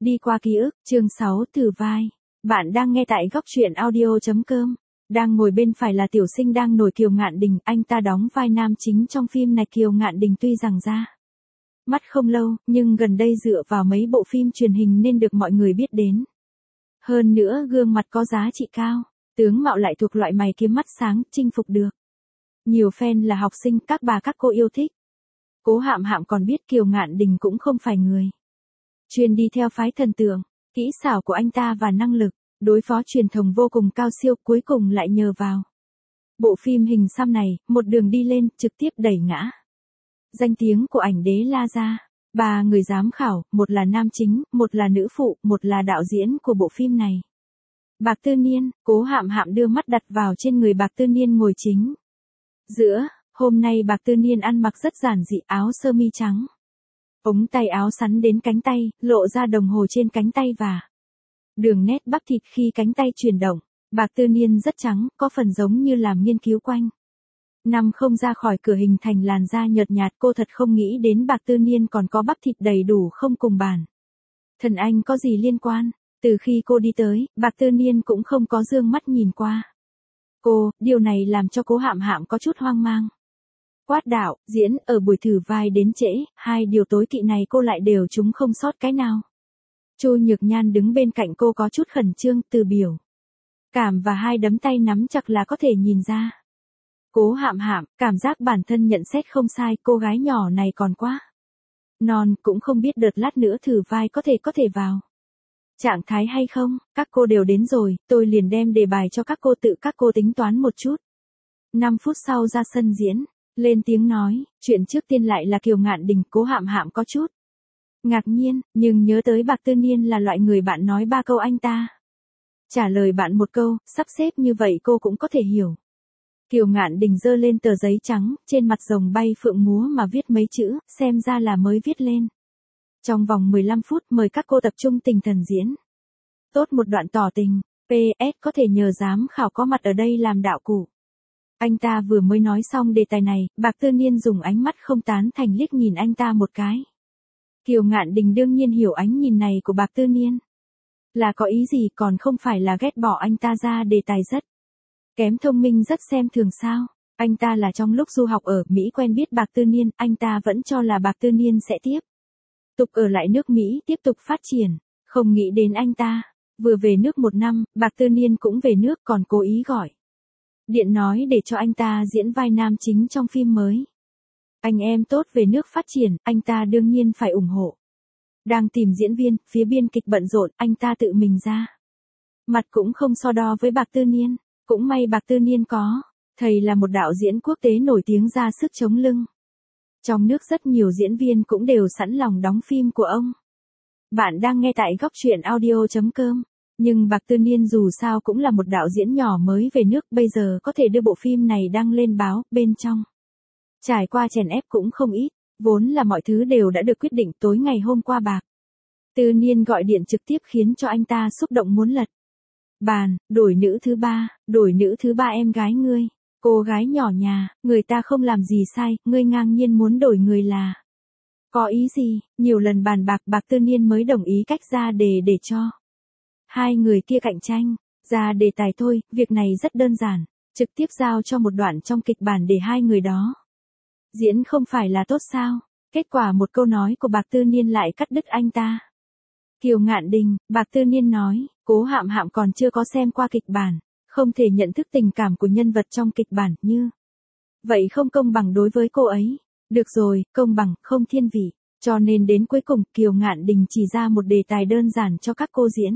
Đi qua ký ức, chương 6 Từ vai. Bạn đang nghe tại góc truyện audio.com. Đang ngồi bên phải là tiểu sinh đang nổi Kiều Ngạn Đình, anh ta đóng vai nam chính trong phim này. Kiều Ngạn Đình tuy rằng ra mắt không lâu, nhưng gần đây dựa vào mấy bộ phim truyền hình nên được mọi người biết đến. Hơn nữa gương mặt có giá trị cao, tướng mạo lại thuộc loại mày kiếm mắt sáng, chinh phục được nhiều fan là học sinh, các bà các cô yêu thích. Cố Hạm Hạm còn biết Kiều Ngạn Đình cũng không phải người chuyên đi theo phái thần tượng, kỹ xảo của anh ta và năng lực đối phó truyền thông vô cùng cao siêu, cuối cùng lại nhờ vào bộ phim hình xăm này, một đường đi lên, trực tiếp đẩy ngã danh tiếng của ảnh đế La Gia. 3 người giám khảo, một là nam chính, một là nữ phụ, một là đạo diễn của bộ phim này. Bạc Tư Niên. Cố Hạm Hạm đưa mắt đặt vào trên người Bạc Tư Niên ngồi chính giữa. Hôm nay Bạc Tư Niên ăn mặc rất giản dị, áo sơ mi trắng, ống tay áo sắn đến cánh tay, lộ ra đồng hồ trên cánh tay và đường nét bắp thịt khi cánh tay chuyển động. Bạc Tư Niên rất trắng, có phần giống như làm nghiên cứu quanh năm không ra khỏi cửa hình thành làn da nhợt nhạt. Cô thật không nghĩ đến Bạc Tư Niên còn có bắp thịt đầy đủ không cùng bản thân anh có gì liên quan. Từ khi cô đi tới, Bạc Tư Niên cũng không có dương mắt nhìn qua cô, điều này làm cho Cố Hạm Hạm có chút hoang mang. Quát đạo, diễn, ở buổi thử vai đến trễ, 2 điều tối kỵ này cô lại đều trúng không sót cái nào. Chu Nhược Nhan đứng bên cạnh cô có chút khẩn trương, từ biểu cảm và 2 đấm tay nắm chặt là có thể nhìn ra. Cố Hạm Hạm, cảm giác bản thân nhận xét không sai, cô gái nhỏ này còn quá non, cũng không biết đợt lát nữa thử vai có thể vào trạng thái hay không. Các cô đều đến rồi, tôi liền đem đề bài cho các cô, tự các cô tính toán một chút. 5 phút sau ra sân diễn, lên tiếng nói, chuyện trước tiên lại là Kiều Ngạn Đình. Cố Hạm Hạm có chút ngạc nhiên, nhưng nhớ tới Bạc Tư Niên là loại người bạn nói 3 câu anh ta trả lời bạn 1 câu, sắp xếp như vậy cô cũng có thể hiểu. Kiều Ngạn Đình giơ lên tờ giấy trắng, trên mặt rồng bay phượng múa mà viết mấy chữ, xem ra là mới viết lên. Trong vòng 15 phút mời các cô tập trung tinh thần diễn tốt một đoạn tỏ tình. PS có thể nhờ giám khảo có mặt ở đây làm đạo cụ. Anh ta vừa mới nói xong đề tài này, Bạc Tư Niên dùng ánh mắt không tán thành liếc nhìn anh ta một cái. Kiều Ngạn Đình đương nhiên hiểu ánh nhìn này của Bạc Tư Niên là có ý gì, còn không phải là ghét bỏ anh ta ra đề tài rất kém thông minh, rất xem thường sao. Anh ta là trong lúc du học ở Mỹ quen biết Bạc Tư Niên, anh ta vẫn cho là Bạc Tư Niên sẽ tiếp tục ở lại nước Mỹ tiếp tục phát triển, không nghĩ đến anh ta vừa về nước 1 năm, Bạc Tư Niên cũng về nước, còn cố ý gọi điện nói để cho anh ta diễn vai nam chính trong phim mới. Anh em tốt về nước phát triển, anh ta đương nhiên phải ủng hộ. Đang tìm diễn viên, phía biên kịch bận rộn, anh ta tự mình ra mặt cũng không so đo với Bạc Tư Niên. Cũng may Bạc Tư Niên có thầy là một đạo diễn quốc tế nổi tiếng ra sức chống lưng. Trong nước rất nhiều diễn viên cũng đều sẵn lòng đóng phim của ông. Bạn đang nghe tại góc truyện audio.com. Nhưng Bạc Tư Niên dù sao cũng là một đạo diễn nhỏ mới về nước, bây giờ có thể đưa bộ phim này đăng lên báo, bên trong trải qua chèn ép cũng không ít. Vốn là mọi thứ đều đã được quyết định. Tối ngày hôm qua Bạc Tư Niên gọi điện trực tiếp khiến cho anh ta xúc động muốn lật bàn, đổi nữ thứ ba em gái ngươi. Cô gái nhỏ nhà, người ta không làm gì sai, ngươi ngang nhiên muốn đổi người là có ý gì. Nhiều lần bàn bạc, Bạc Tư Niên mới đồng ý cách ra đề để cho 2 người kia cạnh tranh. Ra đề tài thôi, việc này rất đơn giản, trực tiếp giao cho một đoạn trong kịch bản để 2 người đó diễn không phải là tốt sao. Kết quả một câu nói của Bạc Tư Niên lại cắt đứt anh ta. Kiều Ngạn Đình. Bạc Tư Niên nói, Cố Hạm Hạm còn chưa có xem qua kịch bản, không thể nhận thức tình cảm của nhân vật trong kịch bản, như vậy không công bằng đối với cô ấy. Được rồi, công bằng, không thiên vị. Cho nên đến cuối cùng, Kiều Ngạn Đình chỉ ra một đề tài đơn giản cho các cô diễn.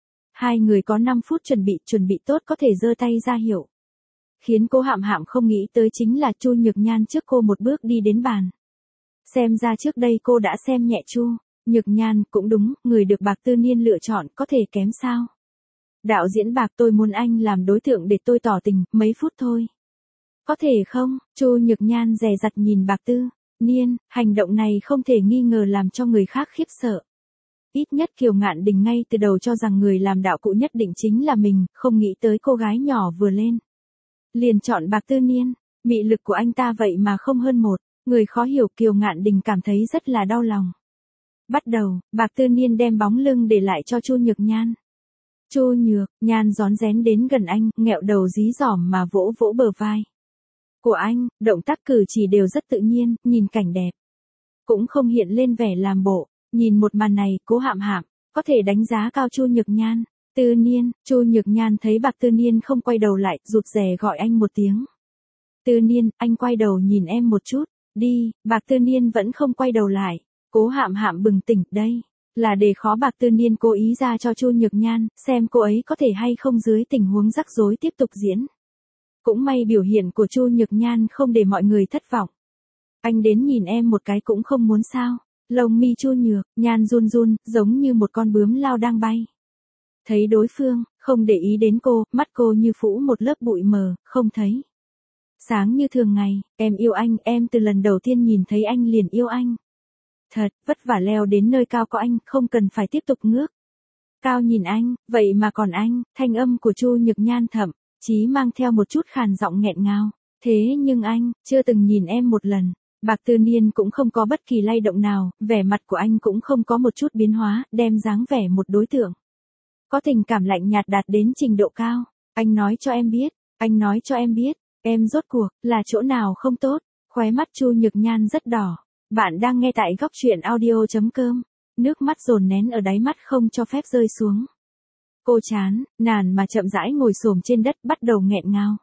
2 người có 5 phút chuẩn bị tốt có thể giơ tay ra hiệu. Khiến Cố Hạm Hạm không nghĩ tới chính là Chu Nhược Nhan trước cô một bước đi đến bàn. Xem ra trước đây cô đã xem nhẹ Chu Nhược Nhan. Cũng đúng, người được Bạc Tư Niên lựa chọn có thể kém sao. Đạo diễn Bạc, tôi muốn anh làm đối tượng để tôi tỏ tình, mấy phút thôi. Có thể không? Chu Nhược Nhan dè dặt nhìn Bạc Tư Niên, hành động này không thể nghi ngờ làm cho người khác khiếp sợ. Ít nhất Kiều Ngạn Đình ngay từ đầu cho rằng người làm đạo cụ nhất định chính là mình, không nghĩ tới cô gái nhỏ vừa lên liền chọn Bạc Tư Niên. Mị lực của anh ta vậy mà không hơn một người khó hiểu. Kiều Ngạn Đình cảm thấy rất là đau lòng. Bắt đầu, Bạc Tư Niên đem bóng lưng để lại cho Chu Nhược Nhan. Chu Nhược Nhan rón rén đến gần anh, nghẹo đầu dí dỏm mà vỗ vỗ bờ vai của anh, động tác cử chỉ đều rất tự nhiên, nhìn cảnh đẹp. Cũng không hiện lên vẻ làm bộ. Nhìn một màn này, Cố Hạm Hạm có thể đánh giá cao Chu Nhược Nhan. Tư Niên, Chu Nhược Nhan thấy Bạc Tư Niên không quay đầu lại, rụt rè gọi anh một tiếng. Tư Niên, anh quay đầu nhìn em một chút, đi. Bạc Tư Niên vẫn không quay đầu lại. Cố Hạm Hạm bừng tỉnh, đây là để khó Bạc Tư Niên cố ý ra cho Chu Nhược Nhan, xem cô ấy có thể hay không dưới tình huống rắc rối tiếp tục diễn. Cũng may biểu hiện của Chu Nhược Nhan không để mọi người thất vọng. Anh đến nhìn em một cái cũng không muốn sao? Lông mi Chu Nhược Nhan run run, giống như một con bướm lao đang bay. Thấy đối phương không để ý đến cô, mắt cô như phủ một lớp bụi mờ, không thấy. Sáng như thường ngày, em yêu anh, em từ lần đầu tiên nhìn thấy anh liền yêu anh. Thật, vất vả leo đến nơi cao có anh, không cần phải tiếp tục ngước cao nhìn anh, vậy mà còn anh. Thanh âm của Chu Nhược Nhan thậm chí mang theo một chút khàn giọng nghẹn ngào. Thế nhưng anh chưa từng nhìn em một lần. Bạc Tư Niên cũng không có bất kỳ lay động nào, vẻ mặt của anh cũng không có một chút biến hóa, đem dáng vẻ một đối tượng có tình cảm lạnh nhạt đạt đến trình độ cao. Anh nói cho em biết, anh nói cho em biết, em rốt cuộc là chỗ nào không tốt. Khóe mắt Chu Nhược Nhan rất đỏ. Bạn đang nghe tại góc truyện audio.com. Nước mắt dồn nén ở đáy mắt không cho phép rơi xuống. Cô chán nản mà chậm rãi ngồi xổm trên đất, bắt đầu nghẹn ngào.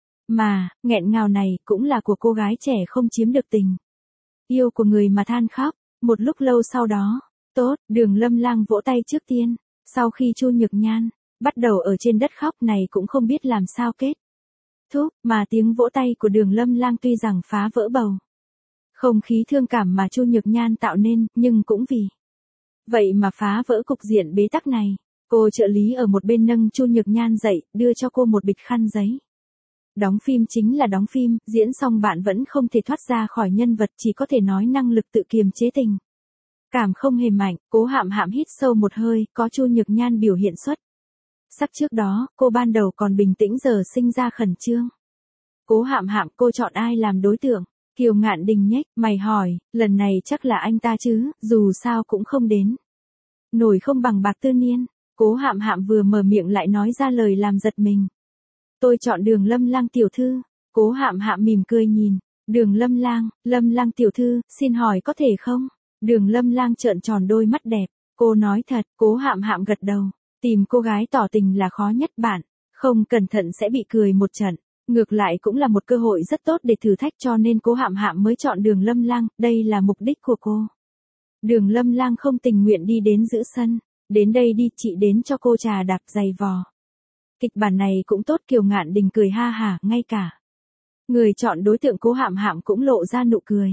Mà, nghẹn ngào này cũng là của cô gái trẻ không chiếm được tình yêu của người mà than khóc. Một lúc lâu sau đó, tốt, Đường Lâm Lang vỗ tay trước tiên. Sau khi Chu Nhược Nhan bắt đầu ở trên đất khóc này cũng không biết làm sao kết thúc, mà tiếng vỗ tay của Đường Lâm Lang tuy rằng phá vỡ bầu không khí thương cảm mà Chu Nhược Nhan tạo nên, nhưng cũng vì vậy mà phá vỡ cục diện bế tắc này. Cô trợ lý ở một bên nâng Chu Nhược Nhan dậy, đưa cho cô một bịch khăn giấy. Đóng phim chính là đóng phim, diễn xong bạn vẫn không thể thoát ra khỏi nhân vật, chỉ có thể nói năng lực tự kiềm chế tình cảm không hề mạnh. Cố Hạm Hạm hít sâu một hơi, có Chu Nhược Nhan biểu hiện xuất sắc trước đó, cô ban đầu còn bình tĩnh giờ sinh ra khẩn trương. Cố Hạm Hạm, cô chọn ai làm đối tượng? Kiều Ngạn Đình nhếch mày hỏi, lần này chắc là anh ta chứ, dù sao cũng không đến nổi không bằng Bạc Tư Niên. Cố Hạm Hạm vừa mở miệng lại nói ra lời làm giật mình. Tôi chọn Đường Lâm Lang tiểu thư. Cố Hạm Hạm mỉm cười nhìn. Đường Lâm Lang tiểu thư, xin hỏi có thể không? Đường Lâm Lang trợn tròn đôi mắt đẹp. Cô nói thật. Cố Hạm Hạm gật đầu. Tìm cô gái tỏ tình là khó nhất bạn. Không cẩn thận sẽ bị cười một trận. Ngược lại cũng là một cơ hội rất tốt để thử thách, cho nên Cố Hạm Hạm mới chọn Đường Lâm Lang, đây là mục đích của cô. Đường Lâm Lang không tình nguyện đi đến giữa sân. Đến đây đi, chị đến cho cô trà đạp giày vò. Kịch bản này cũng tốt. Kiều Ngạn Đình cười ha hả, ngay cả người chọn đối tượng Cố Hạm Hạm cũng lộ ra nụ cười.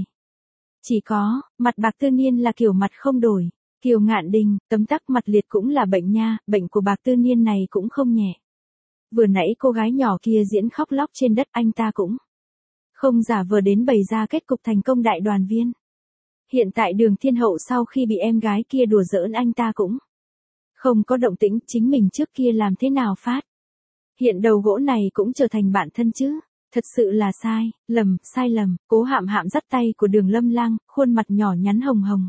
Chỉ có, mặt Bạc Tư Niên là kiểu mặt không đổi. Kiều Ngạn Đình, tấm tắc mặt liệt cũng là bệnh nha, bệnh của Bạc Tư Niên này cũng không nhẹ. Vừa nãy cô gái nhỏ kia diễn khóc lóc trên đất, anh ta cũng không giả vờ đến bày ra kết cục thành công đại đoàn viên. Hiện tại Đường Thiên Hậu sau khi bị em gái kia đùa giỡn, anh ta cũng không có động tĩnh, chính mình trước kia làm thế nào phát hiện đầu gỗ này cũng trở thành bạn thân chứ. Thật sự là sai lầm. Cố Hạm Hạm dắt tay của Đường Lâm Lang, khuôn mặt nhỏ nhắn hồng hồng.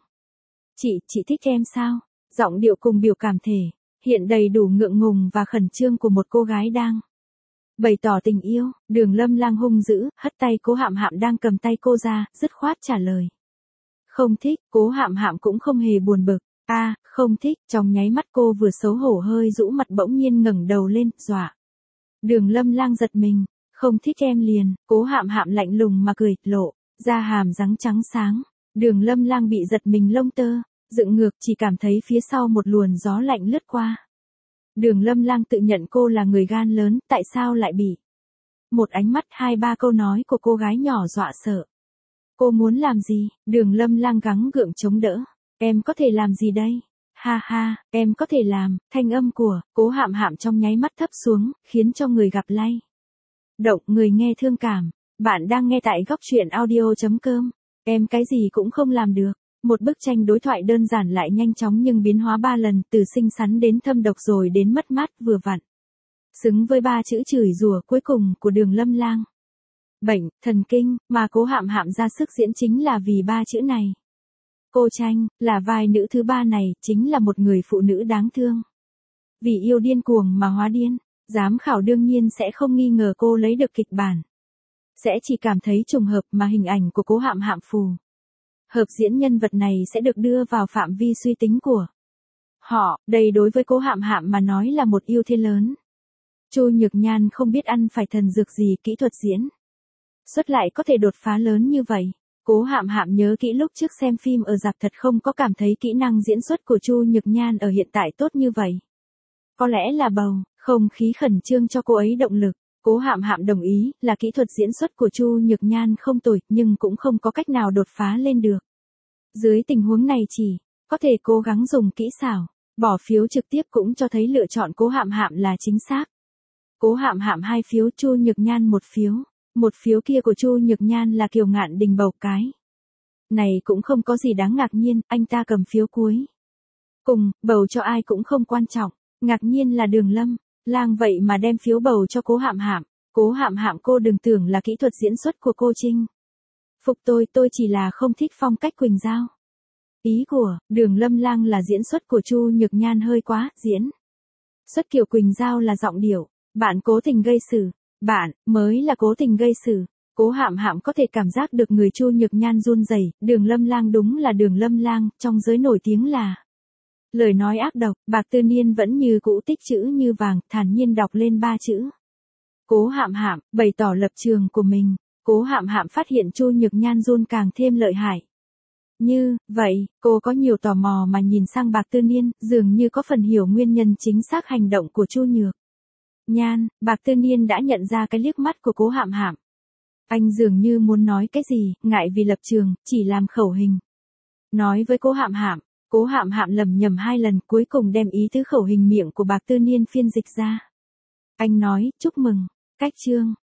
Chị thích em sao? Giọng điệu cùng biểu cảm thể hiện đầy đủ ngượng ngùng và khẩn trương của một cô gái đang bày tỏ tình yêu. Đường Lâm Lang hung dữ, hất tay Cố Hạm Hạm đang cầm tay cô ra, dứt khoát trả lời. Không thích. Cố Hạm Hạm cũng không hề buồn bực. Không thích. Trong nháy mắt cô vừa xấu hổ hơi rũ mặt, bỗng nhiên ngẩng đầu lên, dọa Đường Lâm Lang giật mình. Không thích em liền. Cố Hạm Hạm lạnh lùng mà cười, lộ ra hàm răng trắng sáng. Đường Lâm Lang bị giật mình lông tơ dựng ngược, chỉ cảm thấy phía sau một luồng gió lạnh lướt qua. Đường Lâm Lang tự nhận cô là người gan lớn, tại sao lại bị một ánh mắt 2-3 câu nói của cô gái nhỏ dọa sợ. Cô muốn làm gì? Đường Lâm Lang gắng gượng chống đỡ. Em có thể làm gì đây? Ha ha, em có thể làm. Thanh âm của Cố Hạm Hạm trong nháy mắt thấp xuống, khiến cho người gặp lay động, người nghe thương cảm. Bạn đang nghe tại góc truyện audio.com. Em cái gì cũng không làm được. Một bức tranh đối thoại đơn giản lại nhanh chóng nhưng biến hóa 3 lần, từ xinh xắn đến thâm độc rồi đến mất mát vừa vặn. Xứng với 3 chữ chửi rủa cuối cùng của Đường Lâm Lang. Bệnh, thần kinh, mà Cố Hạm Hạm ra sức diễn chính là vì 3 chữ này. Cô Tranh, là vai nữ thứ ba này, chính là một người phụ nữ đáng thương. Vì yêu điên cuồng mà hóa điên, giám khảo đương nhiên sẽ không nghi ngờ cô lấy được kịch bản. Sẽ chỉ cảm thấy trùng hợp mà hình ảnh của Cố Hạm Hạm phù hợp diễn nhân vật này sẽ được đưa vào phạm vi suy tính của họ. Đây đối với Cố Hạm Hạm mà nói là một ưu thế lớn. Chu Nhược Nhan không biết ăn phải thần dược gì, kỹ thuật diễn xuất lại có thể đột phá lớn như vậy. Cố Hạm Hạm nhớ kỹ lúc trước xem phim ở rạp thật không có cảm thấy kỹ năng diễn xuất của Chu Nhược Nhan ở hiện tại tốt như vậy. Có lẽ là bầu không khí khẩn trương cho cô ấy động lực. Cố Hạm Hạm đồng ý là kỹ thuật diễn xuất của Chu Nhược Nhan không tồi, nhưng cũng không có cách nào đột phá lên được. Dưới tình huống này chỉ có thể cố gắng dùng kỹ xảo. Bỏ phiếu trực tiếp cũng cho thấy lựa chọn Cố Hạm Hạm là chính xác. Cố Hạm Hạm 2 phiếu, Chu Nhược Nhan 1 phiếu. Một phiếu kia của Chu Nhược Nhan là Kiều Ngạn Đình bầu cái. Này cũng không có gì đáng ngạc nhiên, anh ta cầm phiếu cuối. Cùng, bầu cho ai cũng không quan trọng, ngạc nhiên là Đường Lâm Lang vậy mà đem phiếu bầu cho Cố Hạm Hạm. Cố Hạm Hạm, cô đừng tưởng là kỹ thuật diễn xuất của cô Trinh phục tôi chỉ là không thích phong cách Quỳnh Giao. Ý của Đường Lâm Lang là diễn xuất của Chu Nhược Nhan hơi quá, diễn xuất kiểu Quỳnh Giao là giọng điệu, bạn cố tình gây sự, bạn mới là cố tình gây sự. Cố Hạm Hạm có thể cảm giác được người Chu Nhược Nhan run rẩy. Đường Lâm Lang đúng là Đường Lâm Lang, trong giới nổi tiếng là lời nói ác độc. Bạc Tư Niên vẫn như cũ tích chữ như vàng, thản nhiên đọc lên 3 chữ. Cố Hạm Hạm bày tỏ lập trường của mình. Cố Hạm Hạm phát hiện Chu Nhược Nhan run càng thêm lợi hại. Như vậy, cô có nhiều tò mò mà nhìn sang Bạc Tư Niên, dường như có phần hiểu nguyên nhân chính xác hành động của Chu Nhược Nhan. Bạc Tư Niên đã nhận ra cái liếc mắt của Cố Hạm Hạm. Anh dường như muốn nói cái gì, ngại vì lập trường, chỉ làm khẩu hình. Nói với Cố Hạm Hạm, Cố Hạm Hạm lầm nhầm 2 lần, cuối cùng đem ý tứ khẩu hình miệng của Bạc Tư Niên phiên dịch ra. Anh nói, chúc mừng, cách chương.